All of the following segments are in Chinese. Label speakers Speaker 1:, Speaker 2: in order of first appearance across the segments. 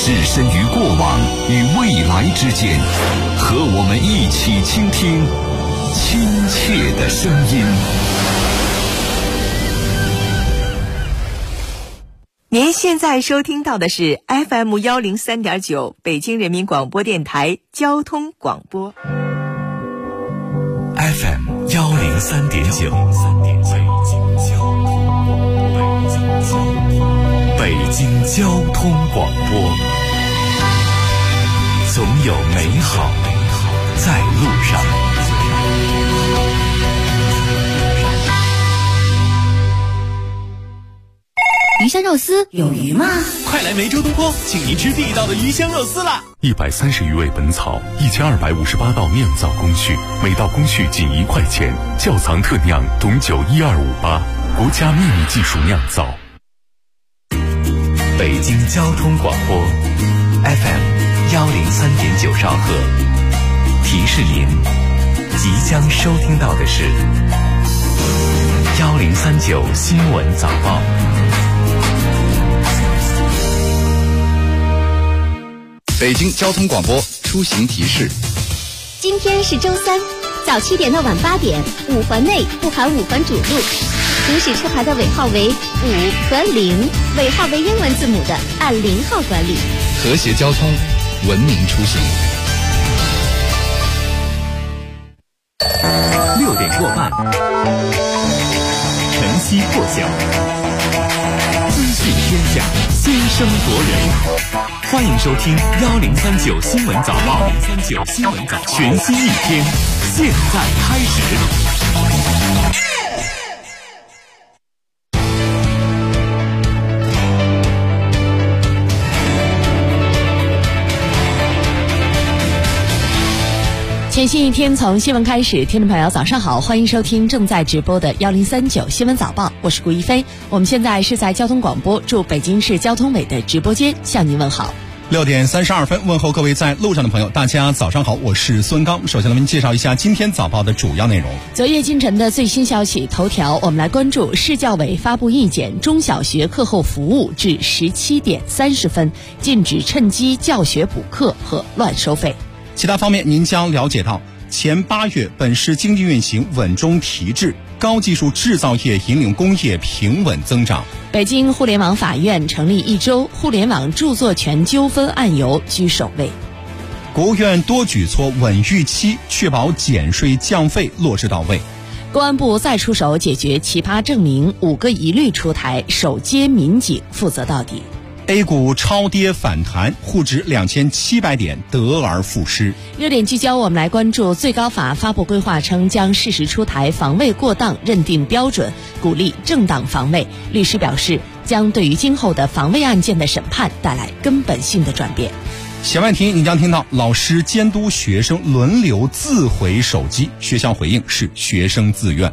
Speaker 1: 置身于过往与未来之间，和我们一起倾听亲切的声音。
Speaker 2: 您现在收听到的是 FM 103.9北京人民广播电台交通广播。
Speaker 1: FM 103.9，北京交通广播，总有美好在路上。
Speaker 3: 鱼香肉丝有鱼吗？
Speaker 4: 快来梅州东坡，请您吃地道的鱼香肉丝啦
Speaker 5: ！130余味本草，1258道酿造工序，每道工序仅1块钱。窖藏特酿董酒12588，国家秘密技术酿造。
Speaker 1: 北京交通广播 FM 103.9兆赫，提示您即将收听到的是1039新闻早报。
Speaker 6: 北京交通广播出行提示：
Speaker 3: 今天是周三，早7点到晚8点，5环内不含5环主路，行驶车牌的尾号为5和0，尾号为英文字母的按0号管理。
Speaker 6: 和谐交通，文明出行。
Speaker 1: 6点过半，晨曦破晓，资讯天下，先声夺人。欢迎收听1039新闻早报，1039新闻早报，全新一天，现在开始。
Speaker 7: 全新一天从新闻开始，听众朋友早上好，欢迎收听正在直播的1039新闻早报，我是顾一飞。我们现在是在交通广播驻北京市交通委的直播间向您问好。
Speaker 8: 6点32分，问候各位在路上的朋友，大家早上好，我是孙刚。首先来为您介绍一下今天早报的主要内容。
Speaker 7: 昨夜今晨的最新消息头条，我们来关注市教委发布意见，中小学课后服务至17点30分，禁止趁机教学补课和乱收费。
Speaker 8: 其他方面您将了解到，前8月本市经济运行稳中提质，高技术制造业引领工业平稳增长。
Speaker 7: 北京互联网法院成立1周，互联网著作权纠纷案由居首位。
Speaker 8: 国务院多举措稳预期，确保减税降费落实到位。
Speaker 7: 公安部再出手解决奇葩证明，5个疑虑出台，首接民警负责到底。
Speaker 8: A 股超跌反弹，沪指2700点得而复失。
Speaker 7: 热点聚焦，我们来关注最高法发布规划称，将适时出台防卫过当认定标准，鼓励正当防卫。律师表示，将对于今后的防卫案件的审判带来根本性的转变。
Speaker 8: 弦外题，你将听到老师监督学生轮流自毁手机，学校回应是学生自愿。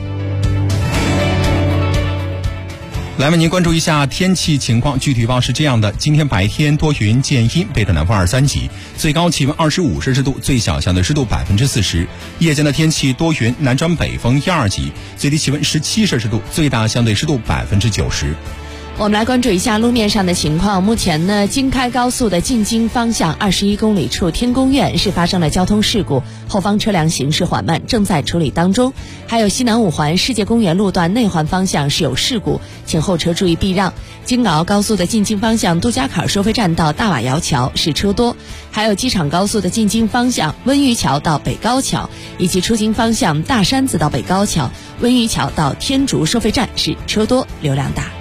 Speaker 8: 来为您关注一下天气情况，具体预报是这样的：今天白天多云见阴，北转南风2、3级，最高气温25摄氏度，最小相对湿度40%。夜间的天气多云，南转北风1、2级，最低气温17摄氏度，最大相对湿度90%。
Speaker 7: 我们来关注一下路面上的情况。目前呢，京开高速的进京方向21公里处天宫苑是发生了交通事故，后方车辆行驶缓慢，正在处理当中。还有西南5环世界公园路段内环方向是有事故，请后车注意避让。京港澳高速的进京方向杜家坎收费站到大瓦窑桥是车多，还有机场高速的进京方向温榆桥到北高桥，以及出京方向大山子到北高桥、温榆桥到天竺收费站是车多流量大。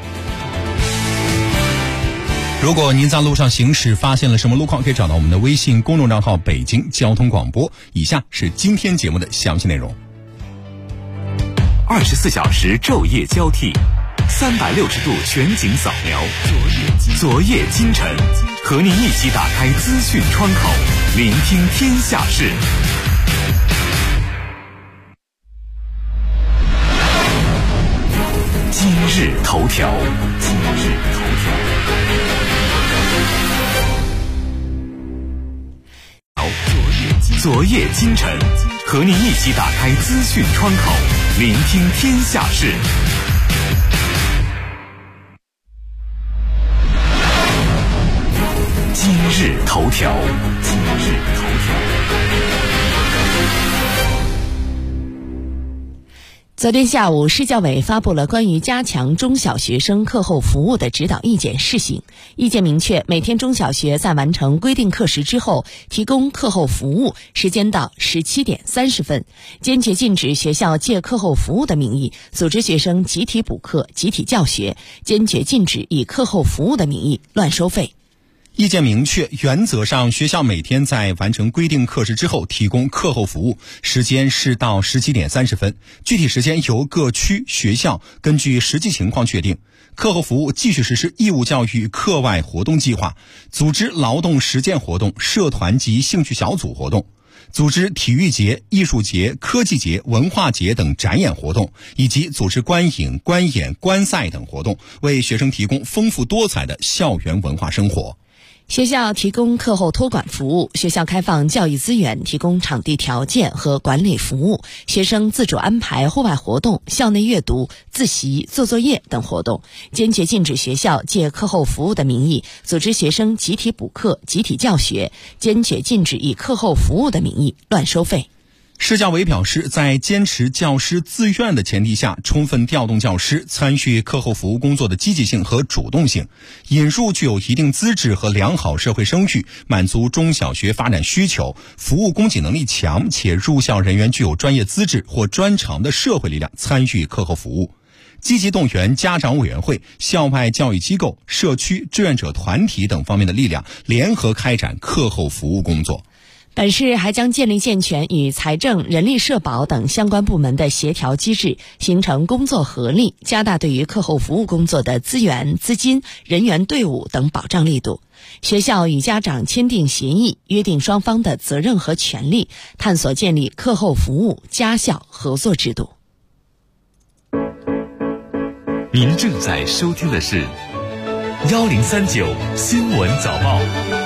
Speaker 8: 如果您在路上行驶发现了什么路况，可以找到我们的微信公众账号北京交通广播。以下是今天节目的详细内容。
Speaker 1: 24小时昼夜交替，360度全景扫描，昨夜今晨，和您一起打开资讯窗口，聆听天下事。今日头条，昨夜今晨，和您一起打开资讯窗口，聆听天下事。今今日头条。
Speaker 7: 昨天下午，市教委发布了关于加强中小学生课后服务的指导意见试行。意见明确，每天中小学在完成规定课时之后，提供课后服务，时间到17点30分，坚决禁止学校借课后服务的名义组织学生集体补课、集体教学，坚决禁止以课后服务的名义乱收费。
Speaker 8: 意见明确，原则上学校每天在完成规定课时之后提供课后服务，时间是到17点30分，具体时间由各区学校根据实际情况确定。课后服务继续实施义务教育课外活动计划，组织劳动实践活动、社团及兴趣小组活动，组织体育节、艺术节、科技节、文化节等展演活动，以及组织观影、观演、观赛等活动，为学生提供丰富多彩的校园文化生活。
Speaker 7: 学校提供课后托管服务，学校开放教育资源，提供场地条件和管理服务，学生自主安排户外活动、校内阅读、自习、做作业等活动，坚决禁止学校借课后服务的名义组织学生集体补课、集体教学，坚决禁止以课后服务的名义乱收费。
Speaker 8: 市教委表示，在坚持教师自愿的前提下，充分调动教师参与课后服务工作的积极性和主动性，引入具有一定资质和良好社会声誉、满足中小学发展需求、服务供给能力强且入校人员具有专业资质或专长的社会力量参与课后服务，积极动员家长委员会、校外教育机构、社区志愿者团体等方面的力量，联合开展课后服务工作。
Speaker 7: 本市还将建立健全与财政、人力社保等相关部门的协调机制，形成工作合力，加大对于课后服务工作的资源、资金、人员队伍等保障力度。学校与家长签订协议，约定双方的责任和权利，探索建立课后服务家校合作制度。
Speaker 1: 您正在收听的是1039新闻早报。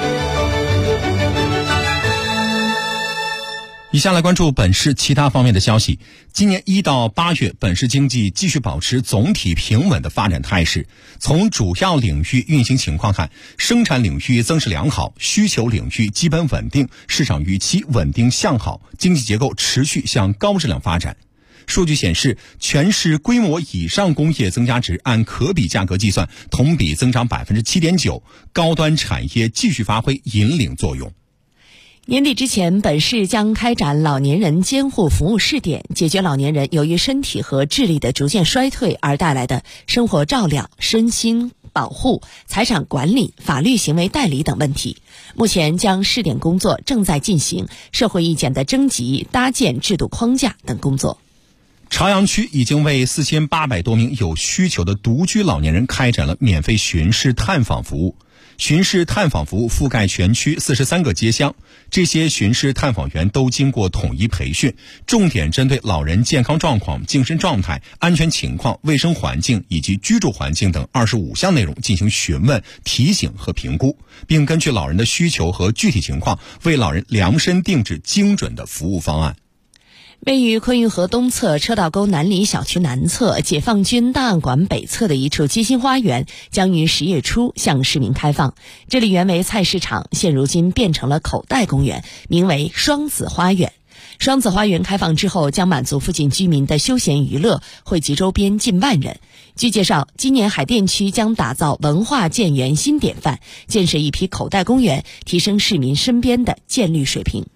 Speaker 8: 以下来关注本市其他方面的消息。今年1到8月，本市经济继续保持总体平稳的发展态势。从主要领域运行情况看，生产领域增势良好，需求领域基本稳定，市场预期稳定向好，经济结构持续向高质量发展。数据显示，全市规模以上工业增加值按可比价格计算，同比增长 7.9%， 高端产业继续发挥引领作用。
Speaker 7: 年底之前，本市将开展老年人监护服务试点，解决老年人由于身体和智力的逐渐衰退而带来的生活照料、身心保护、财产管理、法律行为代理等问题。目前将试点工作正在进行，社会意见的征集、搭建制度框架等工作。
Speaker 8: 朝阳区已经为4800多名有需求的独居老年人开展了免费巡视探访服务。巡视探访服务覆盖全区43个街乡，这些巡视探访员都经过统一培训，重点针对老人健康状况、精神状态、安全情况、卫生环境以及居住环境等25项内容进行询问、提醒和评估，并根据老人的需求和具体情况，为老人量身定制精准的服务方案。
Speaker 7: 位于昆玉河东侧车道沟南里小区南侧解放军档案馆北侧的一处街心花园将于10月初向市民开放。这里原为菜市场，现如今变成了口袋公园，名为双子花园。双子花园开放之后，将满足附近居民的休闲娱乐，惠及周边近万人。据介绍，今年海淀区将打造文化建园新典范，建设一批口袋公园，提升市民身边的建绿水平。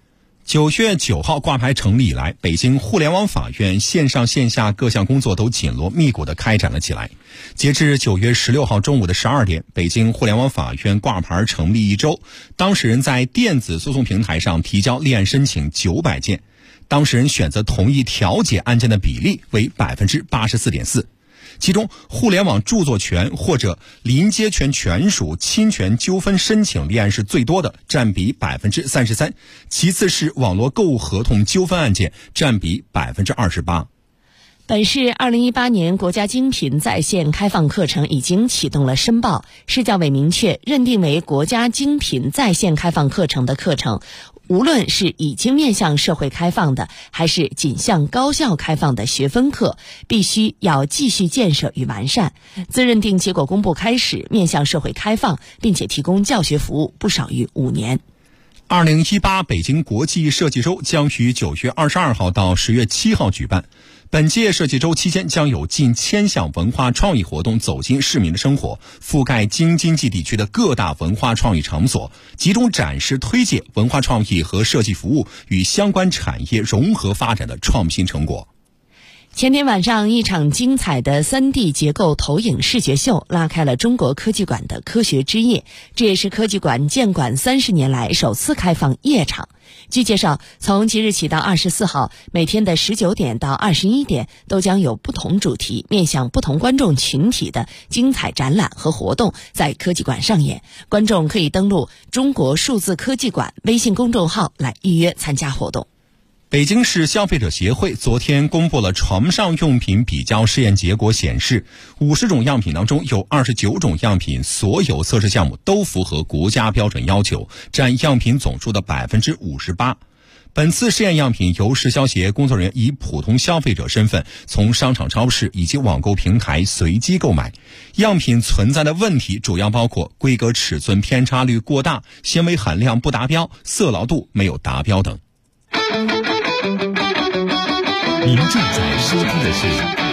Speaker 8: 9月9号挂牌成立以来，北京互联网法院线上线下各项工作都紧锣密鼓地开展了起来。截至9月16号中午的12点，北京互联网法院挂牌成立1周，当事人在电子诉讼平台上提交立案申请900件，当事人选择同意调解案件的比例为 84.4%。其中，互联网著作权或者临接权权属侵权纠纷申请立案是最多的，占比 33%， 其次是网络购物合同纠纷案件，占比 28%。
Speaker 7: 本市2018年国家精品在线开放课程已经启动了申报，市教委明确，认定为国家精品在线开放课程的课程无论是已经面向社会开放的，还是仅向高校开放的学分课，必须要继续建设与完善。自认定结果公布开始，面向社会开放，并且提供教学服务不少于5年。
Speaker 8: 2018北京国际设计周将于9月22号到10月7号举办。本届设计周期间将有近1000项文化创意活动走进市民的生活，覆盖京津冀地区的各大文化创意场所，集中展示推介文化创意和设计服务与相关产业融合发展的创新成果。
Speaker 7: 前天晚上，一场精彩的3D 结构投影视觉秀拉开了中国科技馆的科学之夜，这也是科技馆建馆30年来首次开放夜场。据介绍，从即日起到24号，每天的19点到21点都将有不同主题、面向不同观众群体的精彩展览和活动在科技馆上演。观众可以登录中国数字科技馆微信公众号来预约参加活动。
Speaker 8: 北京市消费者协会昨天公布了床上用品比较试验结果，显示50种样品当中有29种样品所有测试项目都符合国家标准要求，占样品总数的 58%。本次试验样品由市消协工作人员以普通消费者身份从商场、超市以及网购平台随机购买。样品存在的问题主要包括规格尺寸偏差率过大、纤维含量不达标、色牢度没有达标等。
Speaker 1: 您正在收听的是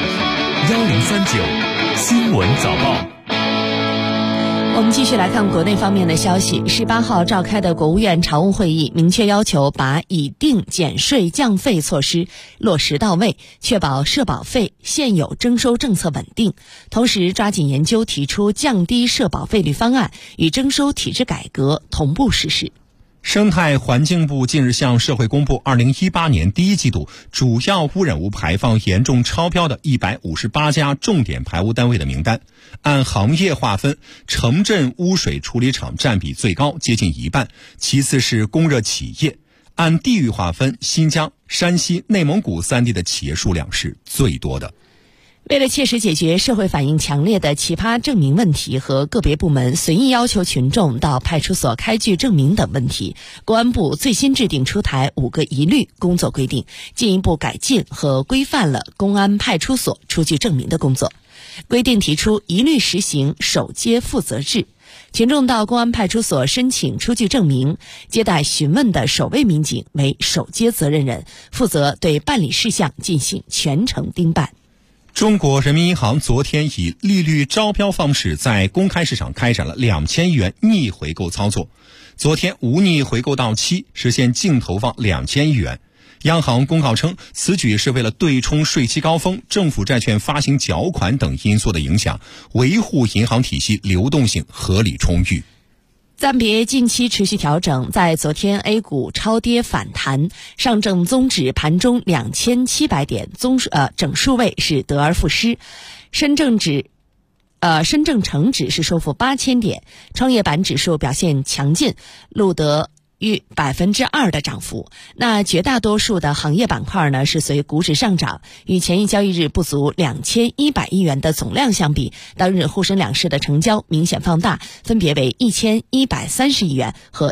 Speaker 1: 1039新闻早报。
Speaker 7: 我们继续来看国内方面的消息。18号召开的国务院常务会议明确要求把已定减税降费措施落实到位，确保社保费现有征收政策稳定，同时抓紧研究提出降低社保费率方案，与征收体制改革同步实施。
Speaker 8: 生态环境部近日向社会公布2018年第一季度主要污染物排放严重超标的158家重点排污单位的名单。按行业划分，城镇污水处理厂占比最高，接近1半，其次是供热企业。按地域划分，新疆、山西、内蒙古3地的企业数量是最多的。
Speaker 7: 为了切实解决社会反映强烈的奇葩证明问题和个别部门随意要求群众到派出所开具证明等问题，公安部最新制定出台5个一律工作规定，进一步改进和规范了公安派出所出具证明的工作。规定提出一律实行首接负责制，群众到公安派出所申请出具证明，接待询问的守卫民警为首接责任人，负责对办理事项进行全程盯办。
Speaker 8: 中国人民银行昨天以利率招标方式在公开市场开展了2000亿元逆回购操作。昨天无逆回购到期，实现净投放2000亿元。央行公告称，此举是为了对冲税期高峰、政府债券发行缴款等因素的影响，维护银行体系流动性合理充裕。
Speaker 7: 暂别近期持续调整，在昨天 A 股超跌反弹，上证综指盘中2700点，整数位是得而复失，深证成指是收复8000点，创业板指数表现强劲，录得逾2%的涨幅。那绝大多数的行业板块呢是随股指上涨，与前一交易日不足2100亿元的总量相比，当日沪深两市的成交明显放大，分别为1130亿元和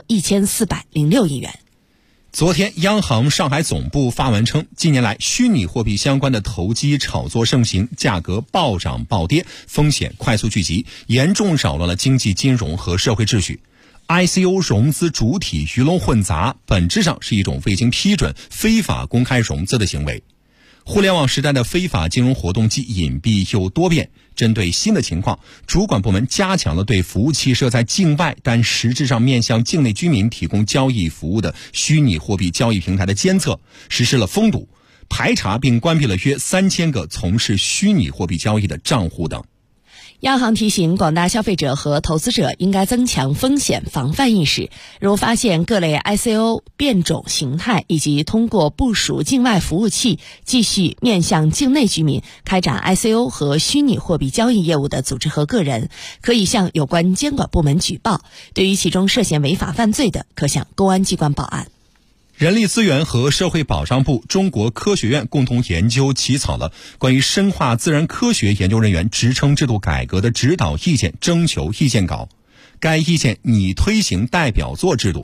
Speaker 7: 1406亿元。
Speaker 8: 昨天，央行上海总部发文称，近年来虚拟货币相关的投机炒作盛行，价格暴涨暴跌，风险快速聚集，严重扰乱了经济金融和社会秩序。ICO 融资主体鱼龙混杂，本质上是一种未经批准非法公开融资的行为。互联网时代的非法金融活动既隐蔽又多变，针对新的情况，主管部门加强了对服务器设在境外但实质上面向境内居民提供交易服务的虚拟货币交易平台的监测，实施了封堵、排查并关闭了约3000个从事虚拟货币交易的账户等。
Speaker 7: 央行提醒广大消费者和投资者应该增强风险防范意识，如发现各类 ICO 变种形态以及通过部署境外服务器继续面向境内居民开展 ICO 和虚拟货币交易业务的组织和个人，可以向有关监管部门举报，对于其中涉嫌违法犯罪的，可向公安机关报案。
Speaker 8: 人力资源和社会保障部、中国科学院共同研究起草了关于深化自然科学研究人员职称制度改革的指导意见征求意见稿。该意见拟推行代表作制度，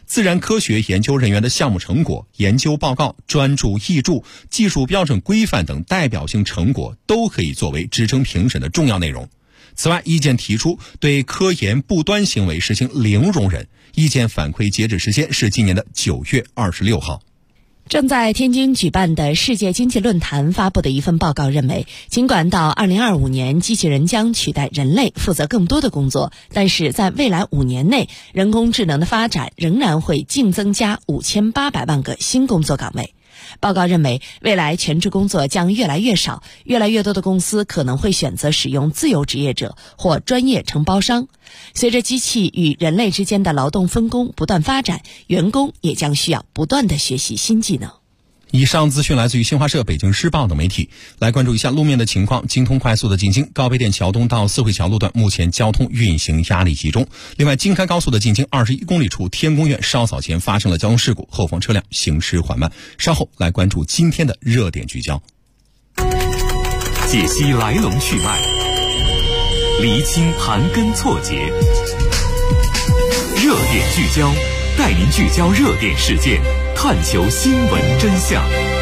Speaker 8: 自然科学研究人员的项目成果、研究报告、专著译著、技术标准规范等代表性成果都可以作为职称评审的重要内容。此外，意见提出对科研不端行为实行零容忍，意见反馈截止时间是今年的9月26号。
Speaker 7: 正在天津举办的世界经济论坛发布的一份报告认为，尽管到2025年机器人将取代人类负责更多的工作，但是在未来5年内，人工智能的发展仍然会净增加5800万个新工作岗位。报告认为，未来全职工作将越来越少，越来越多的公司可能会选择使用自由职业者或专业承包商。随着机器与人类之间的劳动分工不断发展，员工也将需要不断地学习新技能。
Speaker 8: 以上资讯来自于新华社、北京时报等媒体。来关注一下路面的情况。京通快速的进京高碑店桥东到四惠桥路段目前交通运行压力集中。另外，京开高速的进京21公里处天宫苑稍早前发生了交通事故，后方车辆行驶缓慢。稍后来关注今天的热点聚焦，
Speaker 1: 解析来龙去脉，厘清盘根错节。热点聚焦，带您聚焦热点事件，探求新闻真相。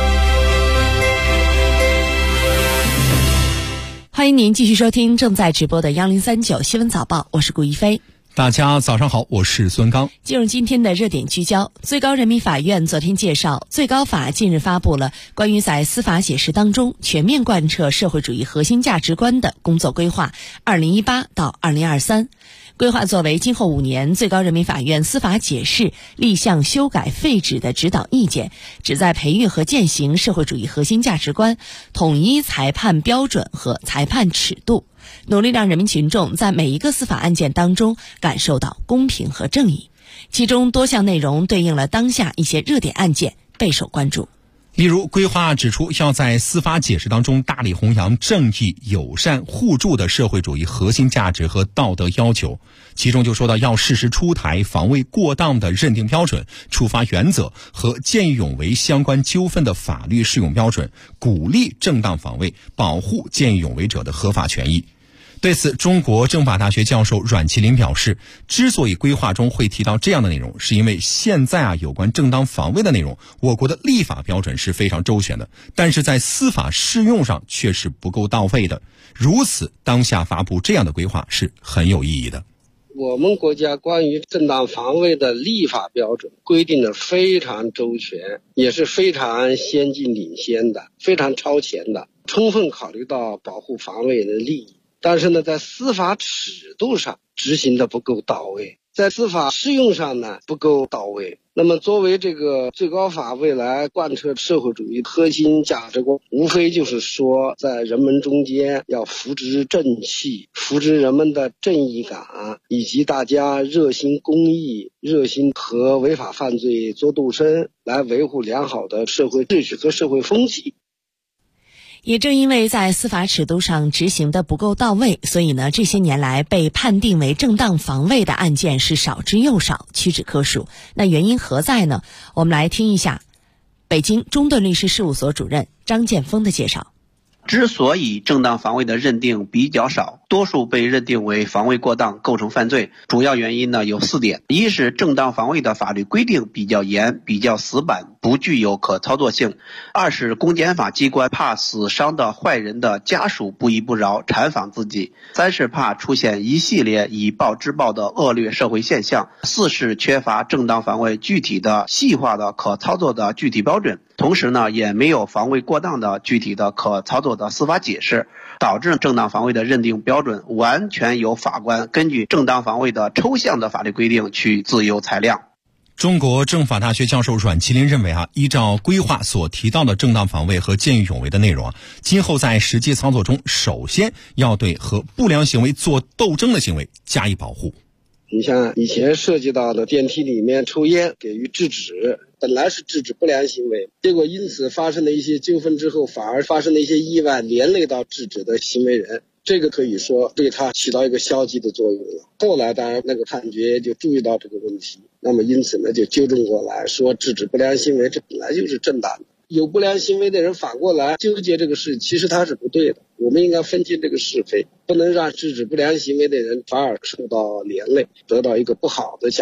Speaker 7: 欢迎您继续收听正在直播的1039新闻早报，我是顾一飞。
Speaker 8: 大家早上好，我是孙刚。
Speaker 7: 进入今天的热点聚焦，最高人民法院昨天介绍，最高法近日发布了关于在司法解释当中全面贯彻社会主义核心价值观的工作规划2018到2023。规划作为今后5年最高人民法院司法解释立项修改废止的指导意见，旨在培育和践行社会主义核心价值观，统一裁判标准和裁判尺度，努力让人民群众在每一个司法案件当中感受到公平和正义。其中多项内容对应了当下一些热点案件，备受关注。
Speaker 8: 例如，规划指出要在司法解释当中大力弘扬正义、友善、互助的社会主义核心价值和道德要求，其中就说到要适时出台防卫过当的认定标准、处罚原则和见义勇为相关纠纷的法律适用标准，鼓励正当防卫，保护见义勇为者的合法权益。对此，中国政法大学教授阮麒麟表示，之所以规划中会提到这样的内容，是因为现在有关正当防卫的内容，我国的立法标准是非常周全的，但是在司法适用上却是不够到位的。如此，当下发布这样的规划是很有意义的。
Speaker 9: 我们国家关于正当防卫的立法标准规定的非常周全，也是非常先进领先的，非常超前的，充分考虑到保护防卫人的利益。但是呢，在司法尺度上执行的不够到位，在司法适用上呢不够到位。那么作为这个最高法未来贯彻社会主义核心价值观，无非就是说在人们中间要扶植正气，扶植人们的正义感，以及大家热心公益，热心和违法犯罪作斗争，来维护良好的社会秩序和社会风气。
Speaker 7: 也正因为在司法尺度上执行的不够到位，所以呢，这些年来被判定为正当防卫的案件是少之又少，屈指可数。那原因何在呢？我们来听一下北京中盾律师事务所主任张建峰的介绍。
Speaker 10: 之所以正当防卫的认定比较少，多数被认定为防卫过当构成犯罪，主要原因呢有4点。一是正当防卫的法律规定比较严，比较死板，不具有可操作性；二是公检法机关怕死伤的坏人的家属不依不饶，缠访自己；三是怕出现一系列以暴制暴的恶劣社会现象；四是缺乏正当防卫具体的细化的可操作的具体标准。同时呢，也没有防卫过当的具体的可操作的司法解释，导致正当防卫的认定标准完全由法官根据正当防卫的抽象的法律规定去自由裁量。
Speaker 8: 中国政法大学教授阮麒麟认为依照规划所提到的正当防卫和见义勇为的内容今后在实际操作中，首先要对和不良行为做斗争的行为加以保护。
Speaker 9: 你像以前涉及到的电梯里面抽烟给予制止，本来是制止不良行为，结果因此发生了一些纠纷之后，反而发生了一些意外，连累到制止的行为人，这个可以说对他起到一个消极的作用了。后来当然那个判决就注意到这个问题，那么因此呢就纠正过来，说制止不良行为这本来就是正当的。有不良行为的人反过来纠结这个事，其实他是不对的。我们应该分清这个是非，不能让制止不良行为的人反而受到连累，得到一个不好的下场。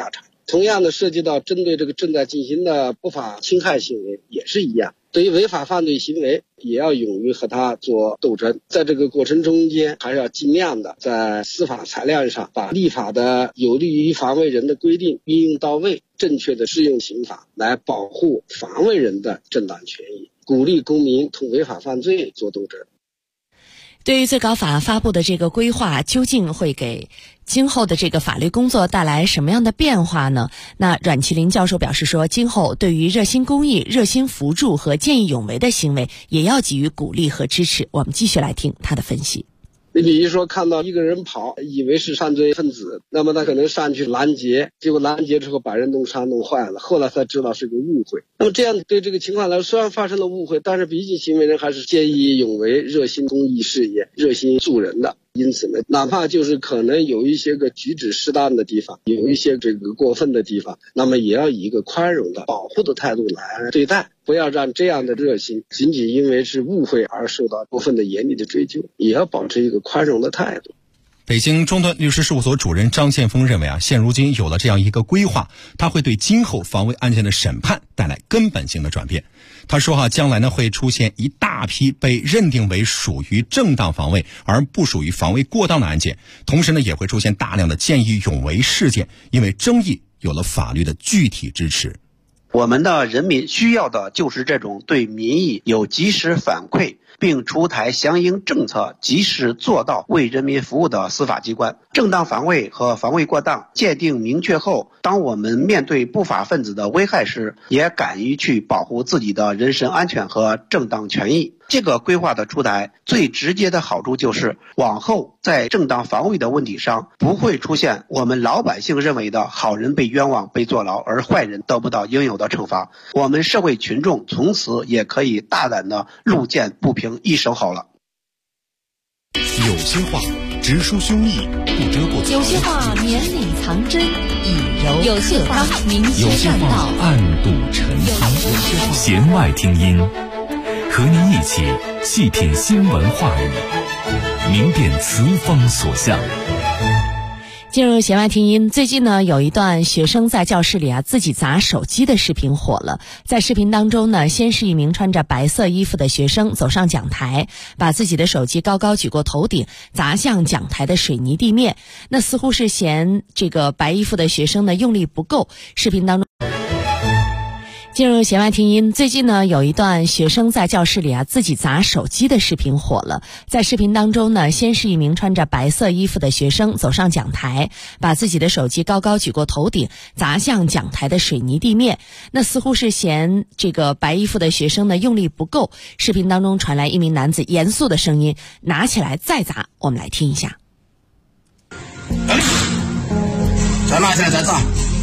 Speaker 9: 同样的，涉及到针对这个正在进行的不法侵害行为也是一样。对于违法犯罪行为，也要勇于和他做斗争。在这个过程中间，还是要尽量的在司法裁量上把立法的有利于防卫人的规定运用到位，正确的适用刑法，来保护防卫人的正当权益，鼓励公民同违法犯罪做斗争。
Speaker 7: 对于最高法发布的这个规划，究竟会给今后的这个法律工作带来什么样的变化呢？那阮其林教授表示说，今后对于热心公益、热心扶助和见义勇为的行为，也要给予鼓励和支持。我们继续来听他的分析。
Speaker 9: 你比如说看到一个人跑，以为是犯罪分子，那么他可能上去拦截，结果拦截之后把人弄伤弄坏了，后来才知道是个误会。那么这样对这个情况来说，虽然发生了误会，但是毕竟行为人还是见义勇为、热心公益事业、热心助人的。因此呢，哪怕就是可能有一些个举止适当的地方，有一些这个过分的地方，那么也要以一个宽容的保护的态度来对待，不要让这样的热心仅仅因为是误会而受到过分的严厉的追究，也要保持一个宽容的态度。
Speaker 8: 北京中端律师事务所主任张建峰认为现如今有了这样一个规划，它会对今后防卫案件的审判带来根本性的转变。他说将来呢会出现一大批被认定为属于正当防卫而不属于防卫过当的案件，同时呢也会出现大量的见义勇为事件，因为争议有了法律的具体支持。
Speaker 10: 我们的人民需要的就是这种对民意有及时反馈并出台相应政策、及时做到为人民服务的司法机关。正当防卫和防卫过当界定明确后，当我们面对不法分子的危害时，也敢于去保护自己的人身安全和正当权益。这个规划的出台，最直接的好处就是往后在正当防卫的问题上，不会出现我们老百姓认为的好人被冤枉、被坐牢，而坏人得不到应有的惩罚。我们社会群众从此也可以大胆的路见不平一声吼了。
Speaker 1: 有些话直抒胸臆，不遮过；
Speaker 7: 有些话绵里藏针，以柔
Speaker 3: 有些话明
Speaker 1: 有些话暗度陈仓。弦外听音，和您一起细品新闻话语，明辨词方所向。
Speaker 7: 进入弦外听音，最近呢有一段学生在教室里自己砸手机的视频火了。在视频当中呢，先是一名穿着白色衣服的学生走上讲台，把自己的手机高高举过头顶，砸向讲台的水泥地面。那似乎是嫌这个白衣服的学生呢用力不够。视频当中进入弦外听音，最近呢有一段学生在教室里自己砸手机的视频火了。在视频当中呢，先是一名穿着白色衣服的学生走上讲台，把自己的手机高高举过头顶，砸向讲台的水泥地面。那似乎是嫌这个白衣服的学生呢用力不够。视频当中传来一名男子严肃的声音：“拿起来再砸。”我们来听一下。
Speaker 11: 再拿起来再砸。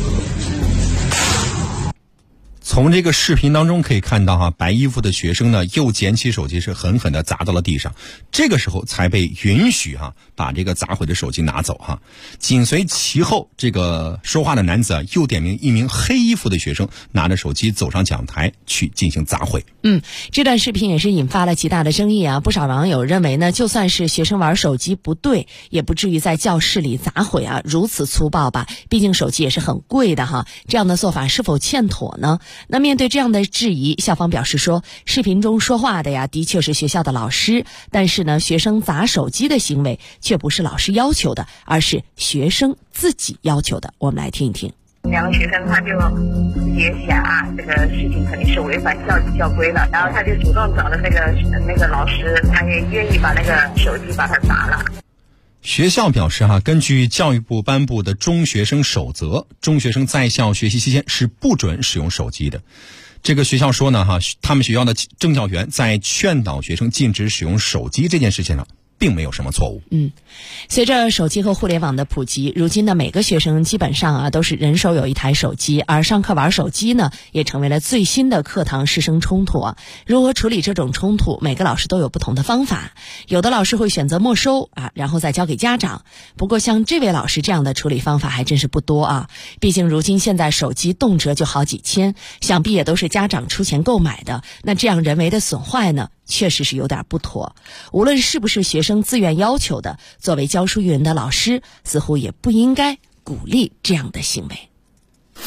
Speaker 8: 从这个视频当中可以看到白衣服的学生呢又捡起手机是狠狠地砸到了地上，这个时候才被允许把这个砸毁的手机拿走紧随其后，这个说话的男子又点名一名黑衣服的学生拿着手机走上讲台去进行砸毁。
Speaker 7: 这段视频也是引发了极大的争议不少网友认为呢，就算是学生玩手机不对，也不至于在教室里砸毁如此粗暴吧，毕竟手机也是很贵的这样的做法是否欠妥呢？那面对这样的质疑，校方表示说，视频中说话的的确是学校的老师，但是呢，学生砸手机的行为却不是老师要求的，而是学生自己要求的。我们来听一听。
Speaker 12: 两个学生他就自己也想这个事情肯定是违反教规了，然后他就主动找了那个老师，他也愿意把那个手机把它砸了。
Speaker 8: 学校表示根据教育部颁布的中学生守则，中学生在校学习期间是不准使用手机的。这个学校说呢他们学校的政教员在劝导学生禁止使用手机这件事情上并没有什么错误。
Speaker 7: 随着手机和互联网的普及，如今的每个学生基本上都是人手有一台手机，而上课玩手机呢，也成为了最新的课堂师生冲突如何处理这种冲突，每个老师都有不同的方法。有的老师会选择没收然后再交给家长。不过像这位老师这样的处理方法还真是不多毕竟如今现在手机动辄就好几千，想必也都是家长出钱购买的。那这样人为的损坏呢，确实是有点不妥。无论是不是学生自愿要求的，作为教书育人的老师，似乎也不应该鼓励这样的行为。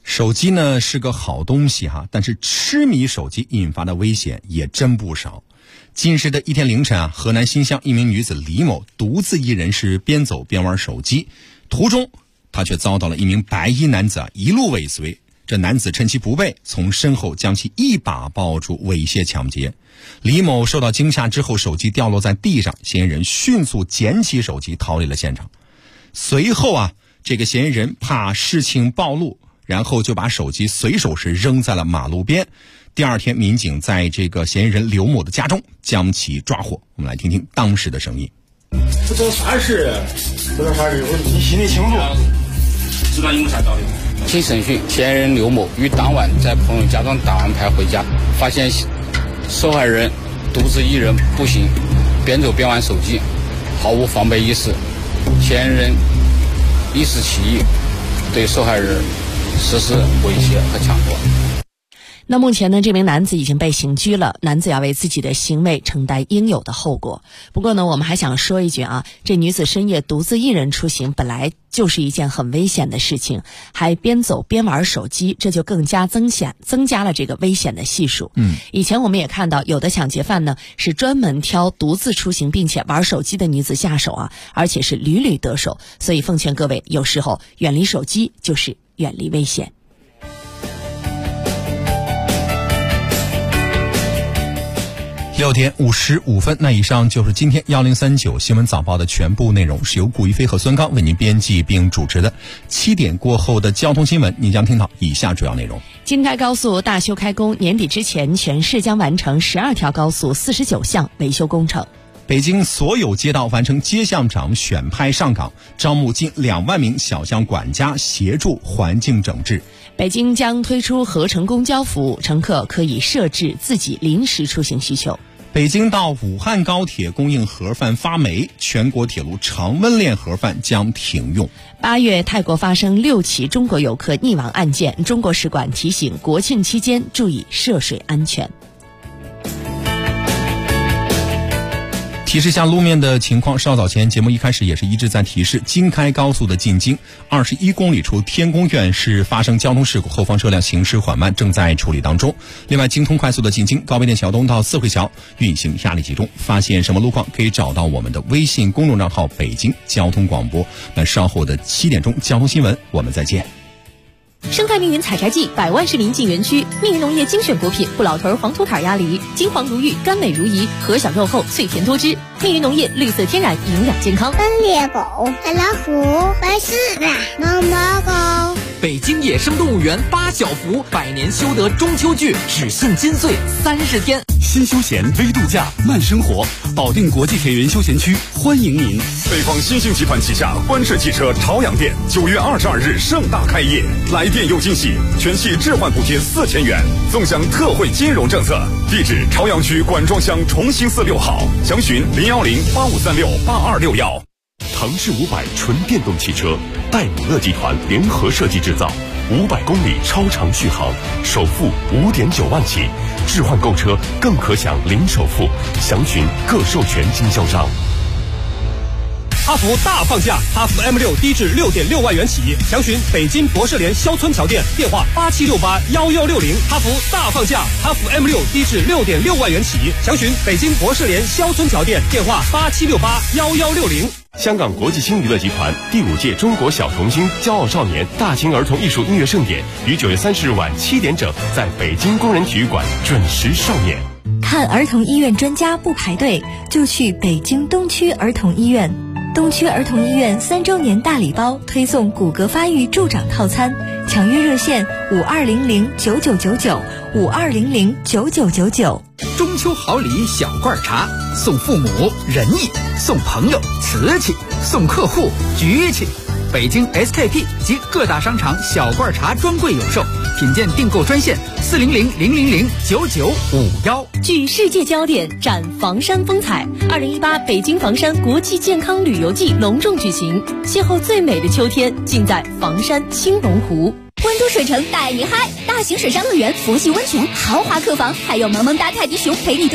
Speaker 8: 手机呢是个好东西哈，但是痴迷手机引发的危险也真不少。近日的一天凌晨河南新乡一名女子李某独自一人是边走边玩手机，途中她却遭到了一名白衣男子一路尾随。这男子趁其不备，从身后将其一把抱住，猥亵抢劫。李某受到惊吓之后，手机掉落在地上，嫌疑人迅速捡起手机逃离了现场。随后这个嫌疑人怕事情暴露，然后就把手机随手是扔在了马路边。第二天，民警在这个嫌疑人刘某的家中将其抓获。我们来听听当时的声音。
Speaker 11: 不知道啥事，你心里清楚。
Speaker 13: 知道因为啥道理？经审讯，嫌疑人刘某于当晚在朋友家中打完牌回家，发现受害人独自一人步行，边走边玩手机，毫无防备意识。嫌疑人一时起意，对受害人实施猥亵和强迫。
Speaker 7: 那目前呢，这名男子已经被刑拘了，男子要为自己的行为承担应有的后果。不过呢，我们还想说一句这女子深夜独自一人出行本来就是一件很危险的事情，还边走边玩手机，这就更加增加了这个危险的系数。以前我们也看到有的抢劫犯呢是专门挑独自出行并且玩手机的女子下手而且是屡屡得手。所以奉劝各位，有时候远离手机就是远离危险。
Speaker 8: 6点55分，那以上就是今天1039新闻早报的全部内容，是由顾一飞和孙刚为您编辑并主持的。7点过后的交通新闻，您将听到以下主要内容：
Speaker 7: 京开高速大修开工，年底之前全市将完成12条高速49项维修工程。
Speaker 8: 北京所有街道完成街巷长选派上岗，招募近2万名小巷管家协助环境整治。
Speaker 7: 北京将推出合成公交服务，乘客可以设置自己临时出行需求。
Speaker 8: 北京到武汉高铁供应盒饭发霉，全国铁路常温链盒饭将停用。
Speaker 7: 8月，泰国发生6起中国游客溺亡案件，中国使馆提醒国庆期间注意涉水安全。
Speaker 8: 提示下路面的情况，稍早前节目一开始也是一直在提示，京开高速的进京21公里处天宫苑是发生交通事故，后方车辆行驶缓慢，正在处理当中。另外，京通快速的进京高碑店桥东到四惠桥运行压力集中，发现什么路况可以找到我们的微信公众账号北京交通广播。那稍后的7点钟交通新闻我们再见。
Speaker 14: 生态密云采摘季，100万市民进园区，密云农业精选果品不老头黄土坎鸭梨，金黄如玉，甘美如饴，核小肉厚，脆甜多汁。密云农业绿色天然，营养健康。
Speaker 15: 斑鬣狗、白老虎、白狮子、毛毛狗。
Speaker 4: 北京野生动物园8小福，100年修得中秋剧，只限金穗30天。
Speaker 16: 新休闲微度假慢生活，保定国际田园休闲区欢迎您。
Speaker 17: 北方新兴集团旗下观世汽车朝阳店9月22日盛大开业，来电有惊喜，全系置换补贴4000元，纵享特惠金融政策。地址：朝阳区管庄乡重兴寺6号，详询01085368261。
Speaker 18: 唐氏500纯电动汽车，戴姆勒集团联合设计制造，500公里超长续航，首付5.9万起，置换购车更可享零首付，详询各授权经销商。
Speaker 19: 哈弗大放价，哈弗 M6 低至6.6万元起，详询北京博士联肖村桥店，电话87681160。哈弗大放价，哈弗 M6 低至6.6万元起，详询北京博士联肖村桥店，电话87681160。
Speaker 18: 香港国际星娱乐集团第5届中国小童星骄傲少年大型儿童艺术音乐盛典于9月30日晚7点整在北京工人体育馆准时上演。
Speaker 20: 看儿童医院专家不排队，就去北京东区儿童医院。东区儿童医院3周年大礼包推送骨骼发育助长套餐，抢约热线52009999，52009999。
Speaker 21: 中秋好礼小罐茶，送父母仁义，送朋友瓷器，送客户局气。北京 SKP 及各大商场小罐茶专柜有售，品鉴订购专线40000009951。
Speaker 14: 聚世界焦点，展房山风采。2018北京房山国际健康旅游季隆重举行，邂逅最美的秋天，尽在房山青龙湖。
Speaker 3: 温都水城带你嗨，大型水上乐园、佛系温泉、豪华客房，还有萌萌哒泰迪熊陪你度